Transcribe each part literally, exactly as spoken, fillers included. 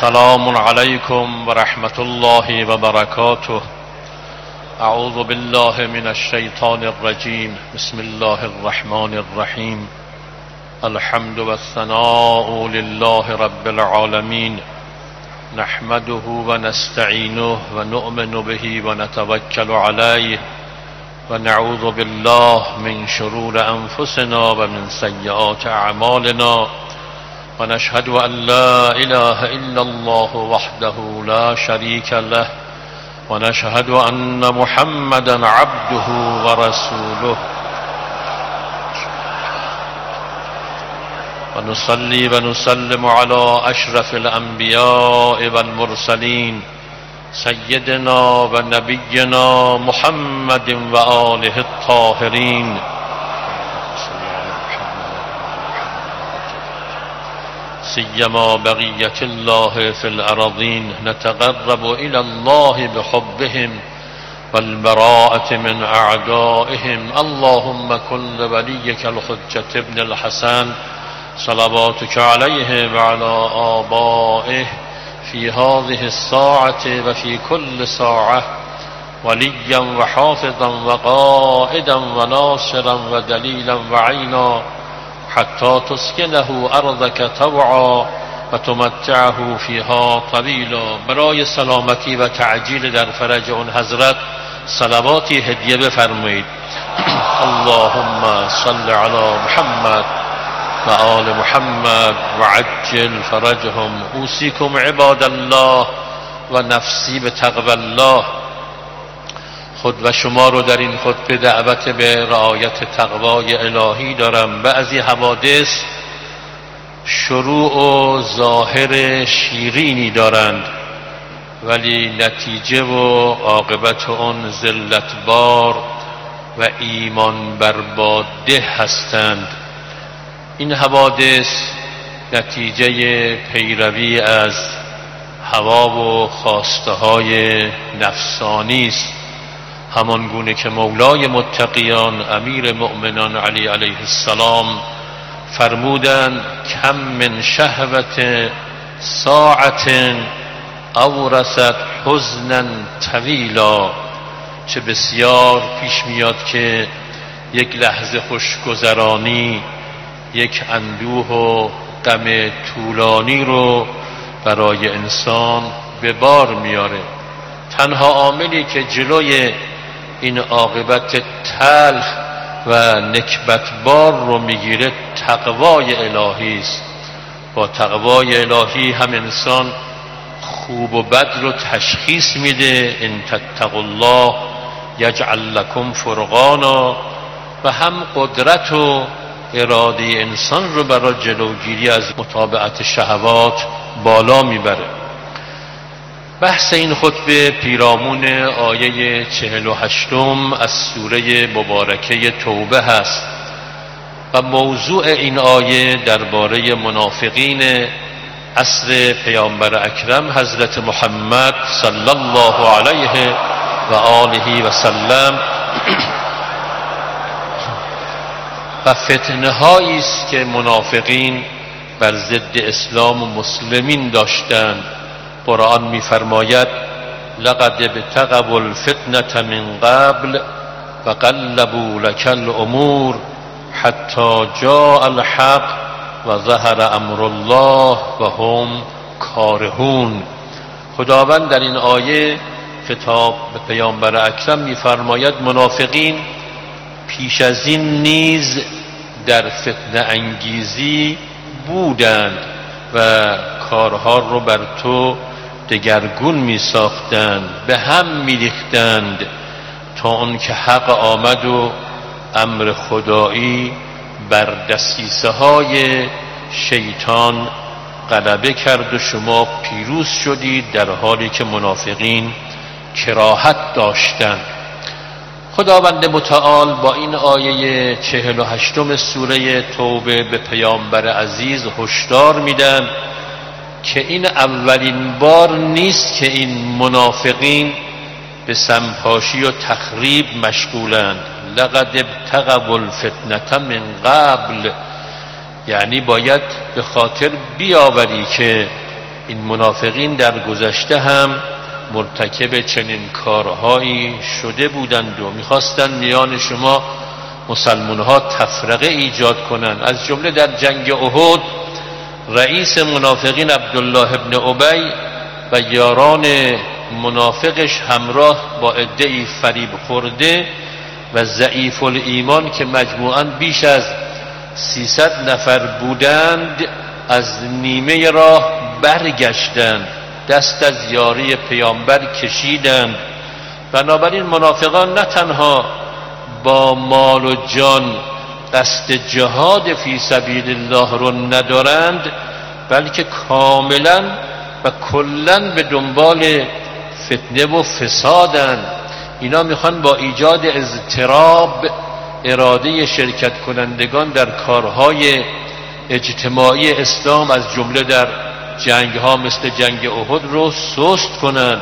السلام عليكم ورحمة الله وبركاته. أعوذ بالله من الشيطان الرجيم. بسم الله الرحمن الرحيم. الحمد والثناء لله رب العالمين، نحمده ونستعينه ونؤمن به ونتوكل عليه، ونعوذ بالله من شرور أنفسنا ومن سيئات أعمالنا، ونشهد أن لا إله إلا الله وحده لا شريك له، ونشهد أن محمدا عبده ورسوله، ونصلي ونسلم على أشرف الأنبياء والمرسلين سيدنا ونبينا محمد وآله الطاهرين، سيما بقية الله في الأراضين. نتقرب إلى الله بحبهم والبراءة من أعدائهم. اللهم كن لوليك الحجة ابن الحسن صلواتك عليه وعلى آبائه في هذه الساعة وفي كل ساعة وليا وحافظا وقائدا وناصرا ودليلا وعينا، حتى تسكنه أرضك طوعا وتمتعه فيها طویلا. برای سلامتی و تعجیل در فرج اون حضرت صلواتی هدیه بفرمایید. اللهم صل على محمد و آل محمد و عجل فرجهم. اوصیکم عباد الله و نفسی به تقوی الله. خود و شما رو در این خطبه دعوت به رعایت تقوای الهی دارم. بعضی حوادث شروع و ظاهر شیرینی دارند ولی نتیجه و عاقبت اون ذلتبار و ایمان برباده هستند. این حوادث نتیجه پیروی از هوا و خواسته های نفسانی است، همان گونه که مولای متقیان امیر مؤمنان علی علیه السلام فرمودند کم من شهوت ساعت اورثت حزنا طویلا. چه بسیار پیش میاد که یک لحظه خوشگذرانی یک اندوه و غم طولانی رو برای انسان به بار میاره. تنها عاملی که جلوی این عاقبت تلخ و نکبتبار رو میگیره تقوای الهی است. با تقوای الهی هم انسان خوب و بد رو تشخیص میده. ان تتقوا الله یجعل لکم فرقانا. و هم قدرت و اراده انسان رو برای جلوگیری از متابعت شهوات بالا میبره. بحث این خطبه پیرامون آیه چهل و هشتم از سوره مبارکه توبه هست و موضوع این آیه درباره منافقین عصر پیامبر اکرم حضرت محمد صلی الله علیه و آله و سلم و فتنه هایی است که منافقین بر ضد اسلام و مسلمین داشتند. قرآن می‌فرماید لقد ابتغوا الفتنة من قبل و قلبوا لك الامور حتی جاء الحق و ظهر امر الله و هم کارهون. خداوند در این آیه خطاب به پیامبر اکرم می‌فرماید منافقین پیش از این نیز در فتنه انگیزی بودند و کارها رو بر تو دگرگون می ساختند، به هم می ریختند تا اون که حق آمد و امر خدایی بر دسیسه های شیطان غلبه کرد و شما پیروز شدید، در حالی که منافقین کراهت داشتند. خداوند متعال با این آیه چهل و هشتم سوره توبه به پیامبر عزیز هشدار میدن که این اولین بار نیست که این منافقین به سمپاشی و تخریب مشغولند. لقد ابتغوا الفتنة من قبل، یعنی باید به خاطر بیاوری که این منافقین در گذشته هم مرتکب چنین کارهایی شده بودند و میخواستند میان شما مسلمانها تفرقه ایجاد کنند. از جمله در جنگ احد رئیس منافقین عبدالله ابن ابی و یاران منافقش همراه با عده‌ای فریب خورده و ضعیف الایمان که مجموعاً بیش از سیصد نفر بودند از نیمه راه برگشتند، دست از یاری پیامبر کشیدند. بنابراین منافقان نه تنها با مال و جان قصد جهاد فی سبیل الله رو ندارند، بلکه کاملا و کلا به دنبال فتنه و فسادند. اینا میخوان با ایجاد اضطراب اراده شرکت کنندگان در کارهای اجتماعی اسلام از جمله در جنگ ها مثل جنگ احد رو سست کنند.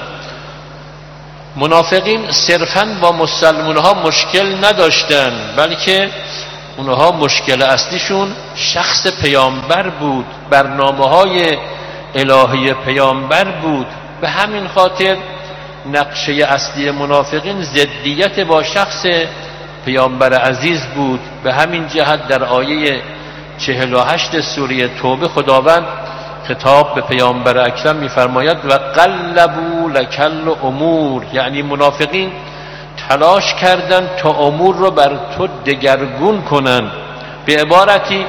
منافقین صرفاً با مسلمان ها مشکل نداشتند، بلکه اونها مشکل اصلیشون شخص پیامبر بود، برنامه های الهی پیامبر بود. به همین خاطر نقشه اصلی منافقین ضدیت با شخص پیامبر عزیز بود. به همین جهت در آیه چهل و هشت سوره توبه خداوند خطاب به پیامبر اکرم می‌فرماید و قلبوا لکل امور، یعنی منافقین تلاش کردند تا امور رو بر تو دگرگون کنند. به عبارتی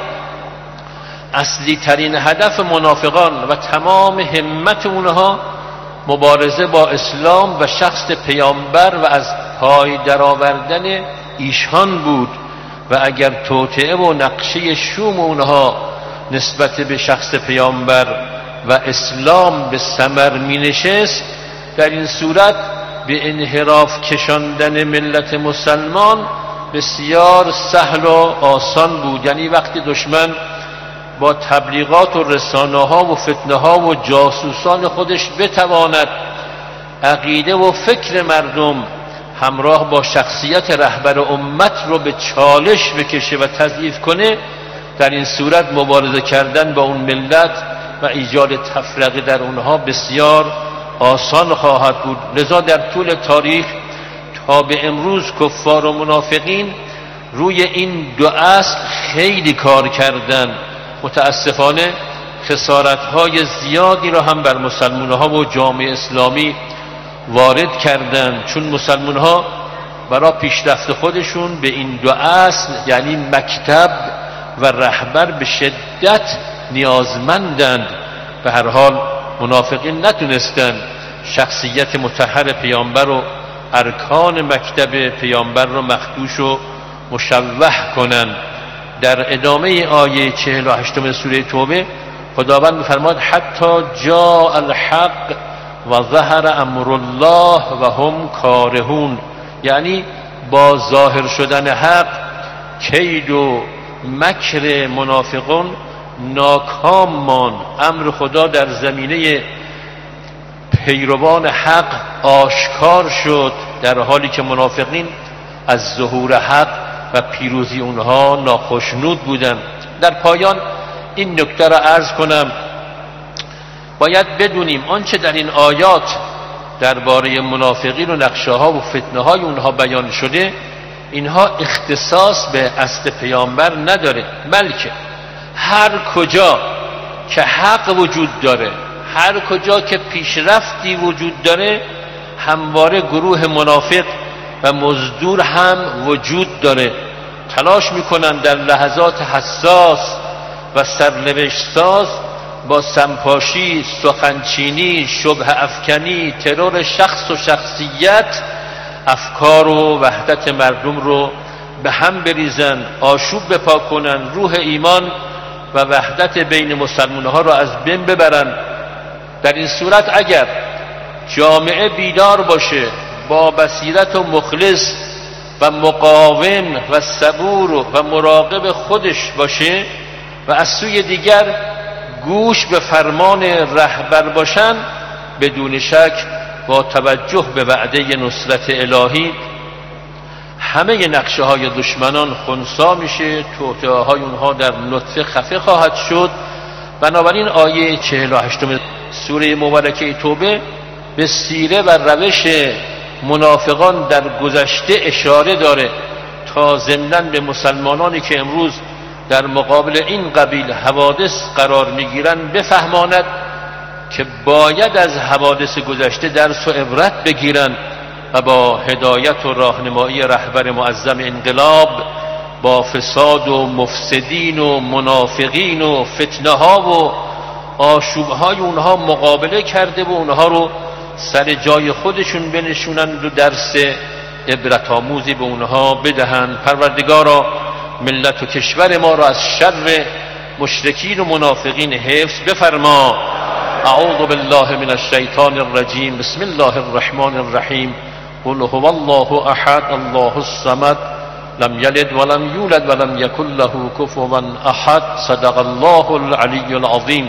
اصلی ترین هدف منافقان و تمام همت اونها مبارزه با اسلام و شخص پیامبر و از پای درآوردن ایشان بود و اگر توطئه و نقشه شوم اونها نسبت به شخص پیامبر و اسلام به ثمر می نشست، در این صورت به انحراف کشاندن ملت مسلمان بسیار سهل و آسان بود. یعنی وقتی دشمن با تبلیغات و رسانه ها و فتنه ها و جاسوسان خودش بتواند عقیده و فکر مردم همراه با شخصیت رهبر امت رو به چالش بکشه و تضعیف کنه، در این صورت مبارزه کردن با اون ملت و ایجاد تفرقه در اونها بسیار آسان خواهد بود. لذا در طول تاریخ تا به امروز کفار و منافقین روی این دو اصل خیلی کار کردن. متاسفانه خسارت‌های زیادی را هم بر مسلمان‌ها و جامعه اسلامی وارد کردند، چون مسلمان‌ها برای پیشرفت خودشون به این دو اصل یعنی مکتب و رهبر به شدت نیازمندند. به هر حال منافقین نتونستند شخصیت مطهر پیامبر و ارکان مکتب پیامبر رو مخدوش و مشوه کنند. در ادامه آیه چهل و هشت سوره توبه خداوند می‌فرماید حتی جاء الحق و ظهر امر الله و هم کارهون، یعنی با ظاهر شدن حق کید و مکر منافقون ناکام ماند. امر خدا در زمینه پیروان حق آشکار شد، در حالی که منافقین از ظهور حق و پیروزی اونها ناخشنود بودند. در پایان این نکته را عرض کنم، باید بدونیم آنچه در این آیات درباره منافقین و نقشه ها و فتنه های اونها بیان شده، اینها اختصاص به اصل پیامبر نداره، بلکه هر کجا که حق وجود داره، هر کجا که پیشرفتی وجود داره، همواره گروه منافق و مزدور هم وجود داره. تلاش میکنن در لحظات حساس و سرنوشت ساز با سمپاشی، سخنچینی، شبه افکنی، ترور شخص و شخصیت افکار و وحدت مردم رو به هم بریزن، آشوب بپا کنن، روح ایمان و وحدت بین مسلمان ها را از بین ببرن. در این صورت اگر جامعه بیدار باشه، با بصیرت و مخلص و مقاوم و صبور و مراقب خودش باشه و از سوی دیگر گوش به فرمان رهبر باشن، بدون شک با توجه به وعده نصرت الهی همه نقشه های دشمنان خنثی میشه، توطئه های اونها در نطفه خفه خواهد شد. بنابراین آیه چهل و هشت سوره مبارکه توبه به سیره و روش منافقان در گذشته اشاره داره تا ضمناً به مسلمانانی که امروز در مقابل این قبیل حوادث قرار میگیرن بفهماند که باید از حوادث گذشته درس و عبرت بگیرن و با هدایت و راهنمایی رهبر معظم انقلاب با فساد و مفسدین و منافقین و فتنه ها و آشوب های اونها مقابله کرده و اونها رو سر جای خودشون بنشونند و درس عبرت آموزی به اونها بدهند. پروردگارا ملت و کشور ما را از شر مشرکین و منافقین حفظ بفرما. اعوذ بالله من الشیطان الرجیم. بسم الله الرحمن الرحیم. قل هو الله احد الله الصمد لم یلد ولم یولد ولم یکن له کفوا احد. صدق الله العلی العظیم.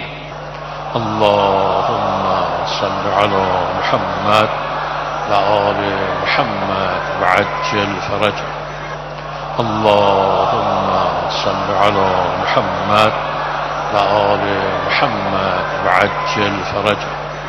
اللهم صل على محمد و آل محمد و عجل فرجه. اللهم صل على محمد و آل محمد و عجل فرجه.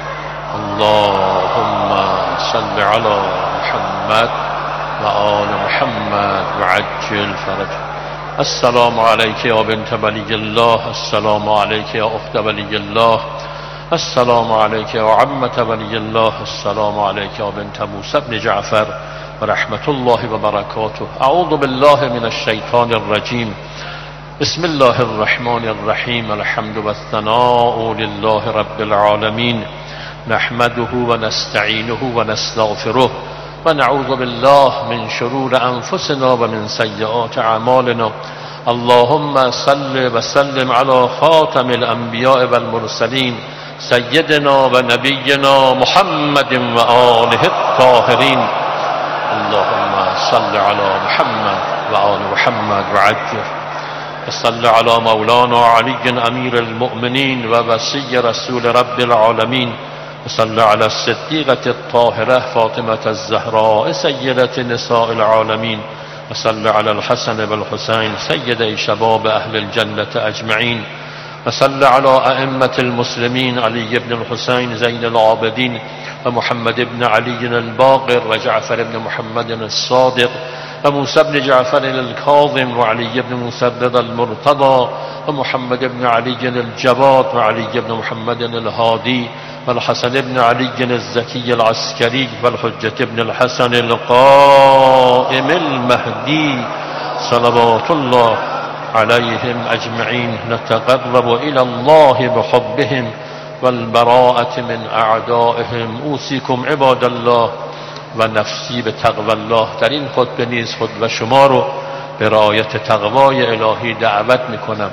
اللهم صل على محمد و آل محمد و عجل فرجه. السلام عليك يا بنت ولي الله. السلام عليك يا أخت ولي الله. السلام عليك يا عمة ولي الله. السلام عليك يا بنت موسى بن جعفر ورحمة الله وبركاته. أعوذ بالله من الشيطان الرجيم. بسم الله الرحمن الرحيم. الحمد والثناء لله رب العالمين. نحمده ونستعينه ونستغفره ونعوذ بالله من شرور أنفسنا ومن سيئات أعمالنا. اللهم صل وسلم على خاتم الأنبياء والمرسلين سيدنا ونبينا محمد وآله الطاهرين. اللهم صل على محمد وآل محمد وعجل وصل على مولانا علي أمير المؤمنين ووصي رسول رب العالمين. وصل على الصديقة الطاهرة فاطمة الزهراء سيدة نساء العالمين. وصل على الحسن والحسين سيدي شباب أهل الجنة أجمعين. وصل على أئمة المسلمين علي بن الحسين زين العابدين ومحمد بن علي الباقر وجعفر بن محمد الصادق وموسى بن جعفر الكاظم وعلي بن موسى الرضا المرتضى ومحمد بن علي الجواد وعلي بن محمد الهادي والحسن بن علي الزكي العسكري والحجة بن الحسن القائم المهدي صلوات الله عليهم أجمعين. نتقرب إلى الله بحبهم والبراءة من أعدائهم. أوصيكم عباد الله و نفسی به تقوی الله. در این خطبه نیز خطبه شما رو به رعایت تقوای الهی دعوت میکنم.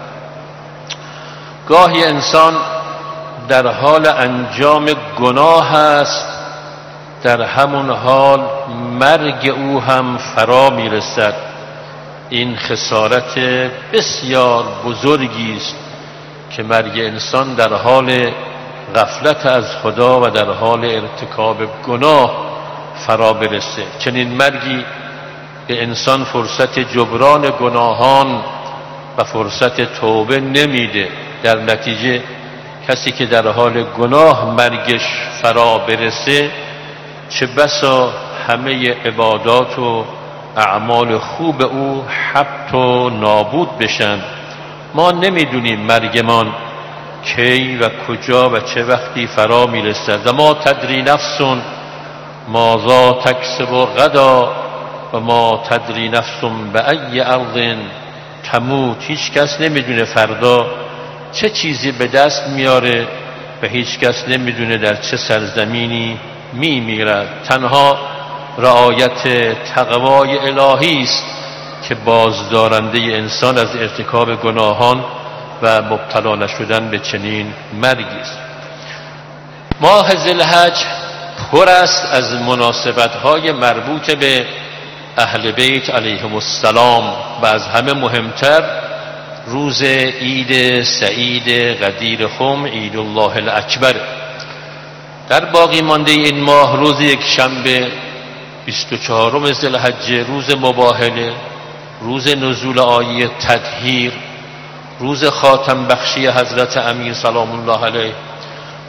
گاهی انسان در حال انجام گناه است، در همون حال مرگ او هم فرا میرسد. این خسارت بسیار بزرگی است که مرگ انسان در حال غفلت از خدا و در حال ارتکاب گناه فرا برسه. چنین مرگی به انسان فرصت جبران گناهان و فرصت توبه نمیده. در نتیجه کسی که در حال گناه مرگش فرا برسه چه بسا همه عبادات و اعمال خوب او حبط و نابود بشن. ما نمیدونیم مرگمان کی و کجا و چه وقتی فرا میرسد. و ما تدری نفسون ماذا تکسب غدا و ما تدری نفسون به ای ارض تموت. هیچ کس نمیدونه فردا چه چیزی به دست میاره و هیچ کس نمیدونه در چه سرزمینی میمیرد. تنها رعایت تقوای الهی است که بازدارنده انسان از ارتکاب گناهان و مبتلا نشدن به چنین مرگی است. ماه ذوالحج پر است از مناسبت‌های مربوط به اهل بیت علیهم السلام و از همه مهمتر روز عید سعید غدیر خم، عید الله الاکبر. در باقی مانده این ماه روز یک شنبه بیست و چهارم ذوالحجه روز مباهله، روز نزول آیه تطهیر، روز خاتم بخشی حضرت امیر سلام الله علیه،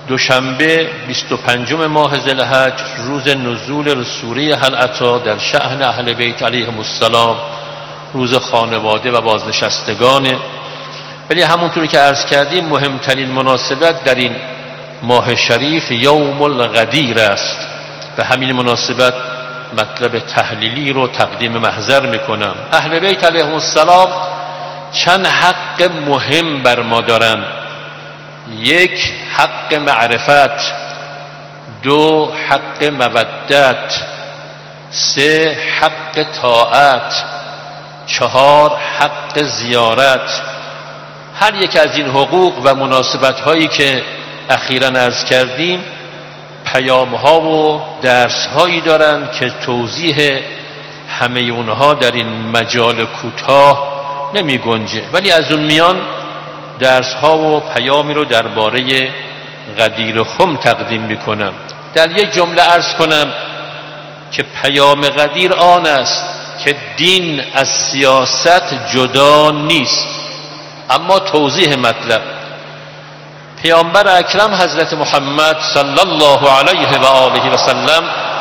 دوشنبه بیست و پنجم ماه ذوالحج روز نزول سوره هل اتی در شأن اهل بیت علیهم السلام، روز خانواده و بازنشستگانه. ولی همونطوری که عرض کردیم مهمترین مناسبت در این ماه شریف یوم الغدیر است. به همین مناسبت مطلب تحلیلی رو تقدیم محضر میکنم. اهل بیت علیهم السلام چند حق مهم بر ما دارند. یک، حق معرفت، دو، حق مودت، سه، حق طاعت، چهار، حق زیارت. هر یک از این حقوق و مناسبت هایی که اخیراً عرض کردیم پیام ها و درس هایی دارند که توضیح همه اونها در این مجال کوتاه نمی گنجه، ولی از اون میان درس ها و پیامی رو درباره غدیر خم تقدیم میکنم. در یک جمله عرض کنم که پیام غدیر آن است که دین از سیاست جدا نیست. اما توضیح مطلب، پیامبر اکرم حضرت محمد صلی الله علیه و آله و سلم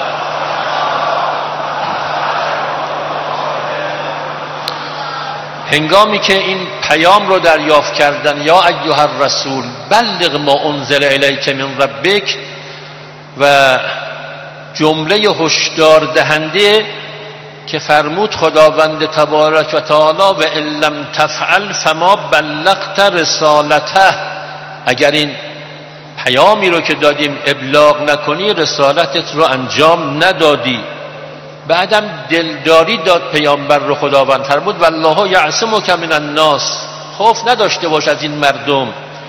هنگامی که این پیام رو دریافت کردن، یا ایها الرسول بلغ ما انزل الیک من ربک، و جمله هشدار دهنده که فرمود خداوند تبارک و تعالی و ان لم تفعل فما بلغت رسالته، اگر این پیامی رو که دادیم ابلاغ نکنی رسالتت رو انجام ندادی. بعدم دلداری داد پیامبر رو خداوند، فرمود والله یعصمک من الناس، خوف نداشته باش از این مردم.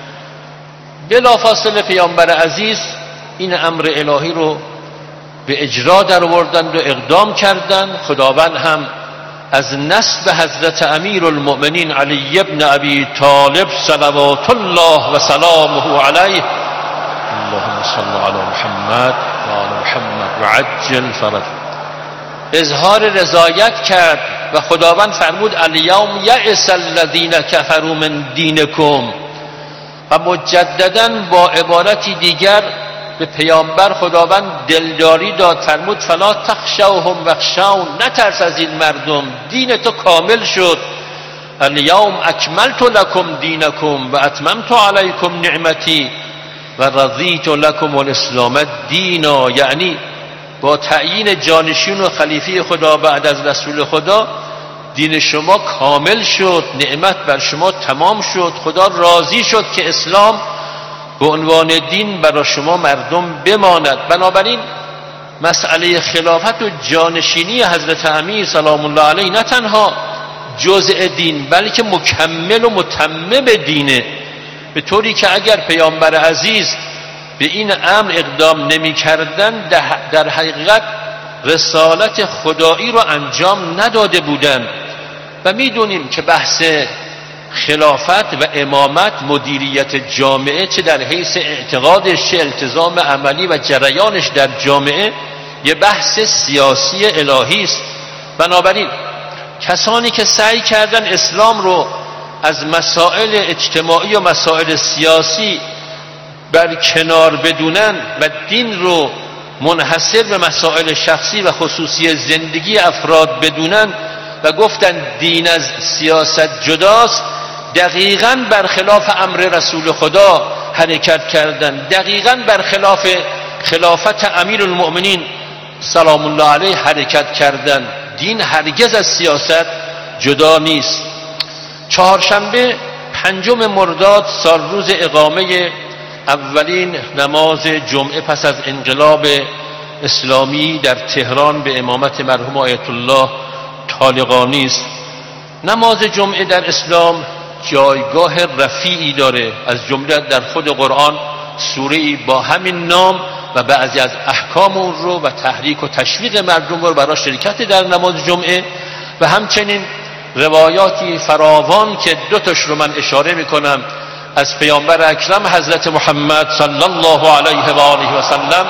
بلافاصله پیامبر عزیز این امر الهی رو به اجرا در آوردند و اقدام کردند. خداوند هم از نسب حضرت امیر المؤمنین علی ابن ابی طالب صلوات الله و سلامه علیه، اللهم صل علی محمد و آل محمد و عجل فرج، اظهار رضایت کرد و خداوند فرمود الیوم یئس الذین کفروا من دینکم، و مجددا با عبارتی دیگر به پیامبر خداوند دلداری داد، فرمود فلا تخشوهم واخشون، نترس از این مردم، دین تو کامل شد. الیوم اکملت لکم دینکم و اتممت علیکم نعمتی و رضیت لکم الاسلام دینا، یعنی با تعیین جانشین و خلیفه خدا بعد از رسول خدا دین شما کامل شد، نعمت بر شما تمام شد، خدا راضی شد که اسلام به عنوان دین برای شما مردم بماند. بنابراین مسئله خلافت و جانشینی حضرت امیر سلام الله علیه نه تنها جزء دین بلکه مکمل و متمم دینه، به طوری که اگر پیامبر عزیز به این امر اقدام نمی کردن در حقیقت رسالت خدایی رو انجام نداده بودند. و می دونیم که بحث خلافت و امامت، مدیریت جامعه، چه در حیث اعتقادش چه التزام عملی و جریانش در جامعه، یه بحث سیاسی الهی است. بنابراین کسانی که سعی کردن اسلام رو از مسائل اجتماعی و مسائل سیاسی بر کنار بدونن و دین رو منحصر به مسائل شخصی و خصوصی زندگی افراد بدونن و گفتن دین از سیاست جداست، دقیقاً برخلاف امر رسول خدا حرکت کردن، دقیقاً برخلاف خلافت امیر المؤمنین سلام الله علیه حرکت کردن. دین هرگز از سیاست جدا نیست. چهارشنبه پنجم مرداد سال روز اقامه اولین نماز جمعه پس از انقلاب اسلامی در تهران به امامت مرحوم آیت الله طالقانی است. نماز جمعه در اسلام جایگاه رفیعی داره، از جمله در خود قرآن سوره‌ای با همین نام و بعضی از احکام اون رو و تحریک و تشویق مردم رو برای شرکت در نماز جمعه، و همچنین روایاتی فراوان که دو تاش رو من اشاره میکنم از پیامبر اکرم حضرت محمد صلی الله علیه و آله و سلم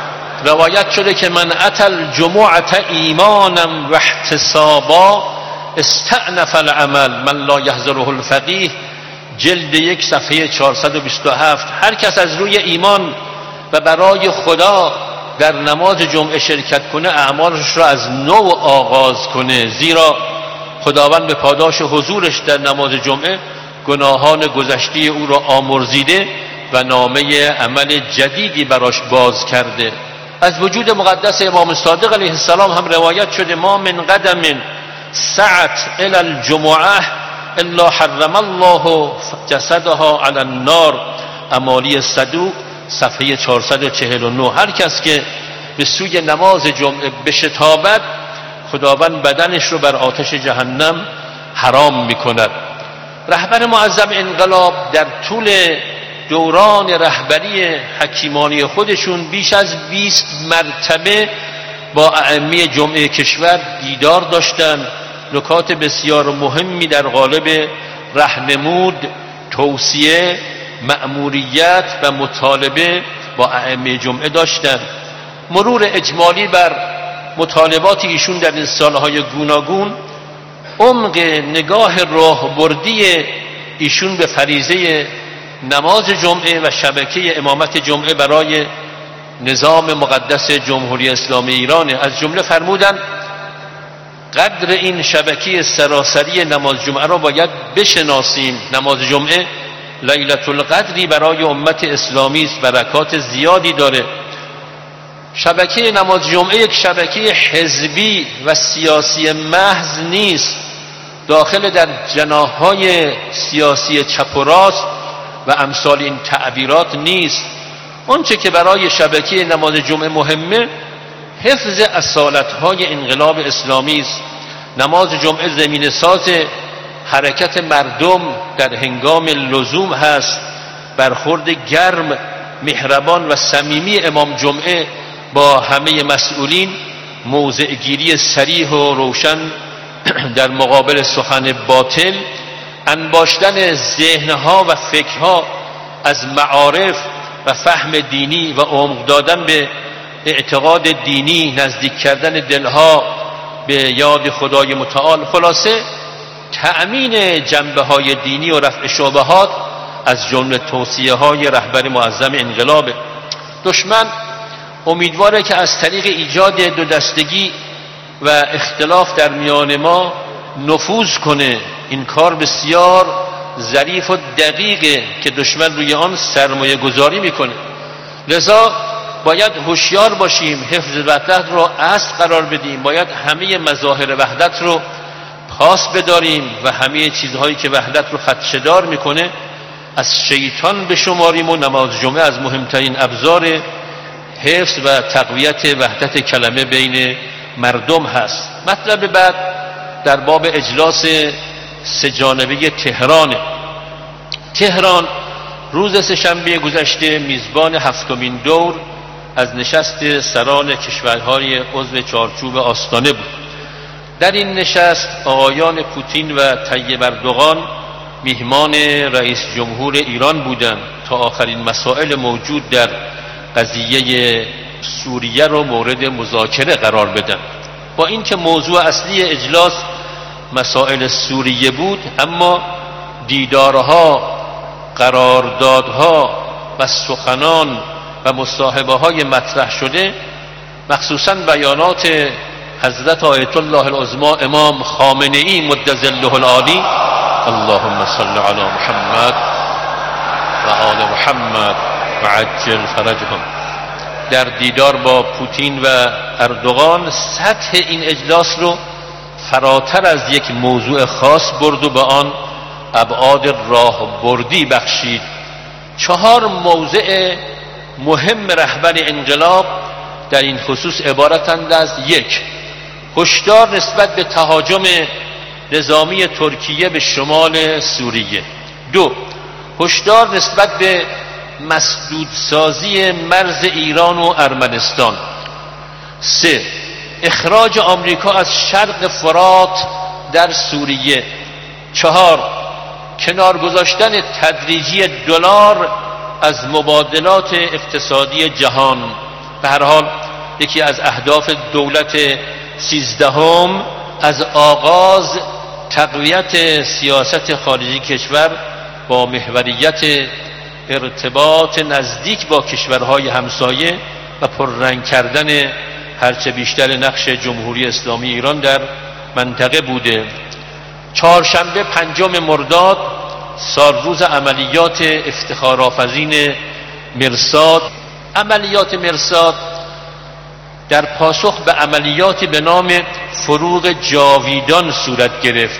روایت شده که من اتى الجمعة ایمانا و احتسابا استأنف العمل من لا یحضره الفقیه، جلد یک صفحه چهارصد و بیست و هفت. هر کس از روی ایمان و برای خدا در نماز جمعه شرکت کنه اعمالش را از نو آغاز کنه، زیرا خداوند به پاداش حضورش در نماز جمعه گناهان گذشته او را آمرزیده و نامه عمل جدیدی براش باز کرده. از وجود مقدس امام صادق علیه السلام هم روایت شده ما من قدم سعت الى الجمعه الا حرم الله جسدها علی النار. امالی صدوق صفحه چهارصد و چهل و نه. هر کس که به سوی نماز جمعه بشتابد خداوند بدنش رو بر آتش جهنم حرام میکند. رهبر معظم انقلاب در طول دوران رهبری حکیمانی خودشون بیش از بیست مرتبه با ائمه جمعه کشور دیدار داشتند. نکات بسیار مهمی در قالب راهنمود، توصیه، مأموریت و مطالبه با ائمه جمعه داشتند. مرور اجمالی بر مطالبات ایشون در این سالهای گوناگون عمق نگاه راهبردی ایشون به فریضه نماز جمعه و شبکه امامت جمعه برای نظام مقدس جمهوری اسلامی ایران. از جمله فرمودند قدر این شبکه سراسری نماز جمعه را باید بشناسیم. نماز جمعه لیلة القدری برای امت اسلامی است، برکات زیادی داره. شبکه نماز جمعه یک شبکه حزبی و سیاسی محض نیست، داخل در جناح‌های سیاسی چپ و راست و امثال این تعبیرات نیست. آنچه که برای شبکه نماز جمعه مهمه حفظ اصالت‌های انقلاب اسلامی است. نماز جمعه زمین ساز حرکت مردم در هنگام لزوم هست. برخورد گرم، مهربان و صمیمی امام جمعه با همه مسئولین، موضع گیری صریح و روشن در مقابل سخن باطل، انباشتن ذهنها و فکرها از معارف و فهم دینی و عمق دادن به اعتقاد دینی، نزدیک کردن دلها به یاد خدای متعال، خلاصه تأمین جنبه های دینی و رفع شبهات از جمله توصیه های رهبر معظم انقلاب. دشمن امیدواره که از طریق ایجاد دو دستگی و اختلاف در میان ما نفوذ کنه. این کار بسیار ظریف و دقیقه که دشمن روی آن سرمایه گذاری میکنه. لذا باید هوشیار باشیم، حفظ وحدت رو اصل قرار بدیم، باید همه مظاهر وحدت رو پاس بداریم و همه چیزهایی که وحدت رو خدشه‌دار میکنه از شیطان بشماریم و نماز جمعه از مهمترین ابزار حفظ و تقویت وحدت کلمه بین مردم هست. مطلب بعد در باب اجلاس سه‌جانبه تهران. تهران روز سه‌شنبه گذشته میزبان هفتمین دور از نشست سران کشورهای عضو چارچوب آستانه بود. در این نشست آقایان پوتین و طیب اردوغان میهمان رئیس جمهور ایران بودند تا آخرین مسائل موجود در قضیه سوریه را مورد مذاکره قرار بدن. با اینکه موضوع اصلی اجلاس مسائل سوریه بود، اما دیدارها، قراردادها و سخنان و مصاحبه های مطرح شده، مخصوصا بیانات حضرت آیت الله العظمی امام خامنه ای مد ظله العالی، اللهم صل علی محمد و آل محمد و عجل فرجهم، در دیدار با پوتین و اردوغان سطح این اجلاس رو فراتر از یک موضوع خاص برد و به آن ابعاد راهبردی بخشید. چهار موضع مهم رهبر انقلاب در این خصوص عبارتند از: یک، هشدار نسبت به تهاجم نظامی ترکیه به شمال سوریه. دو، هشدار نسبت به مسدودسازی مرز ایران و ارمنستان. سه، اخراج آمریکا از شرق فرات در سوریه. چهار، کنار گذاشتن تدریجی دلار از مبادلات اقتصادی جهان. به هر حال یکی از اهداف دولت سیزدهم از آغاز تقویت سیاست خارجی کشور با محوریت ارتباط نزدیک با کشورهای همسایه و پررنگ کردن هرچه بیشتر نقش جمهوری اسلامی ایران در منطقه بوده. چهارشنبه پنجم مرداد سالروز عملیات افتخارآفرین مرصاد. عملیات مرصاد در پاسخ به عملیاتی به نام فروغ جاویدان صورت گرفت.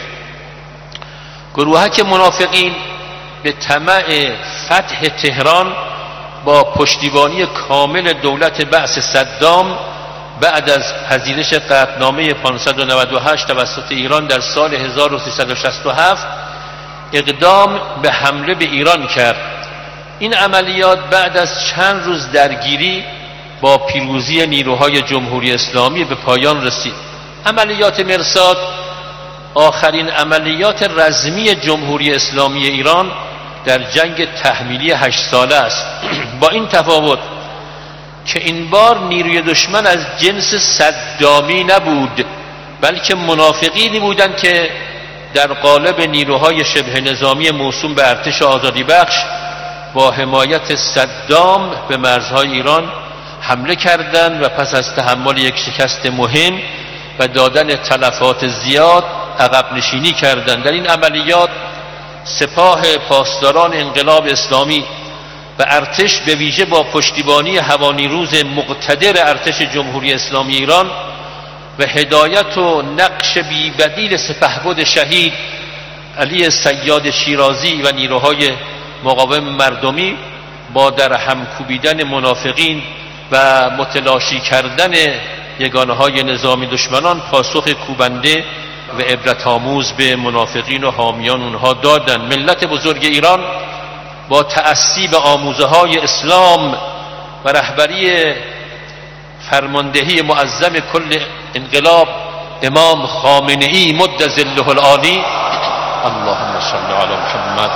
گروهک منافقین به طمع فتح تهران با پشتیبانی کامل دولت بعث صدام بعد از پذیرش قطعنامه پانصد و نود و هشت توسط ایران در سال هزار و سیصد و شصت و هفت اقدام به حمله به ایران کرد. این عملیات بعد از چند روز درگیری با پیروزی نیروهای جمهوری اسلامی به پایان رسید. عملیات مرصاد آخرین عملیات رزمی جمهوری اسلامی ایران در جنگ تحمیلی هشت ساله است. با این تفاوت که این بار نیروی دشمن از جنس صدامی نبود، بلکه منافقینی بودند که در قالب نیروهای شبه نظامی موسوم به ارتش آزادی بخش با حمایت صدام به مرزهای ایران حمله کردند و پس از تحمل یک شکست مهم و دادن تلفات زیاد عقب نشینی کردند. در این عملیات سپاه پاسداران انقلاب اسلامی و ارتش به ویژه با پشتیبانی هوانیروز مقتدر ارتش جمهوری اسلامی ایران و هدایت و نقش بی‌بدیل سپهبد شهید علی صیاد شیرازی و نیروهای مقاوم مردمی با در هم کوبیدن منافقین و متلاشی کردن یگانه‌های نظامی دشمنان پاسخ کوبنده و عبرت‌آموز به منافقین و حامیان اونها دادند. ملت بزرگ ایران با تأسی به آموزه‌های اسلام و رهبری فرماندهی معظم کل انقلاب امام خامنه‌ای مد ظله العالی، اللهم صل علی محمد،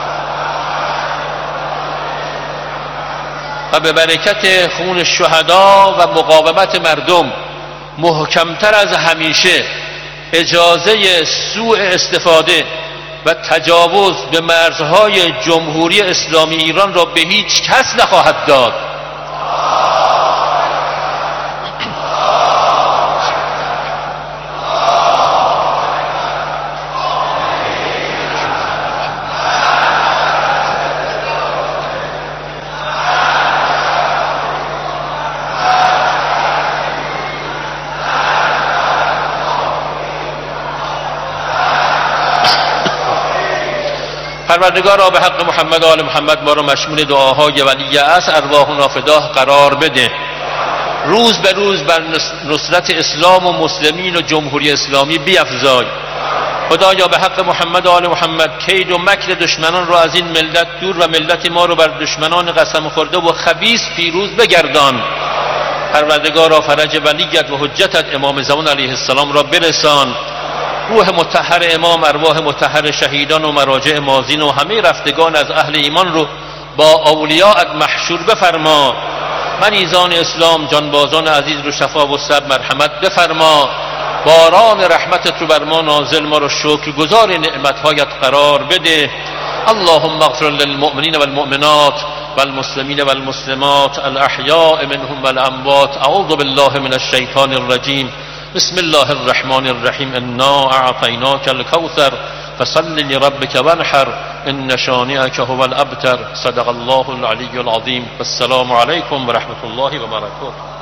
و به برکت خون شهدا و مقاومت مردم محکمتر از همیشه اجازه سوء استفاده و تجاوز به مرزهای جمهوری اسلامی ایران را به هیچ کس نخواهد داد. پروردگارا به حق محمد و آل محمد ما را مشمول دعاهای ولی عصر ارواحنا فداه قرار بده. روز به روز بر نصرت اسلام و مسلمین و جمهوری اسلامی بیفزای. خدایا به حق محمد و آل محمد کید و مکر دشمنان را از این ملت دور و ملت ما را بر دشمنان قسم خورده و خبیث پیروز بگردان. پروردگارا فرج ولیت و حجتت امام زمان علیه السلام را برسان. روح مطهر امام، ارواح مطهر شهیدان و مراجع ماضین و همه رفتگان از اهل ایمان رو با اولیاءت محشور بفرما. منیزان اسلام، جانبازان عزیز رو شفا و صبر مرحمت بفرما. باران رحمتت رو بر ما نازل، ما رو شکرگزار نعمتهایت قرار بده. اللهم اغفر للمؤمنین والمؤمنات والمسلمین والمسلمات الاحیاء منهم والاموات. اعوذ بالله من الشیطان الرجیم. بسم الله الرحمن الرحیم. انا اعطیناک الکوثر فصل لربک وانحر ان شانئک هو الابتر. صدق الله العلی العظیم. السلام علیکم و رحمت الله و برکاته.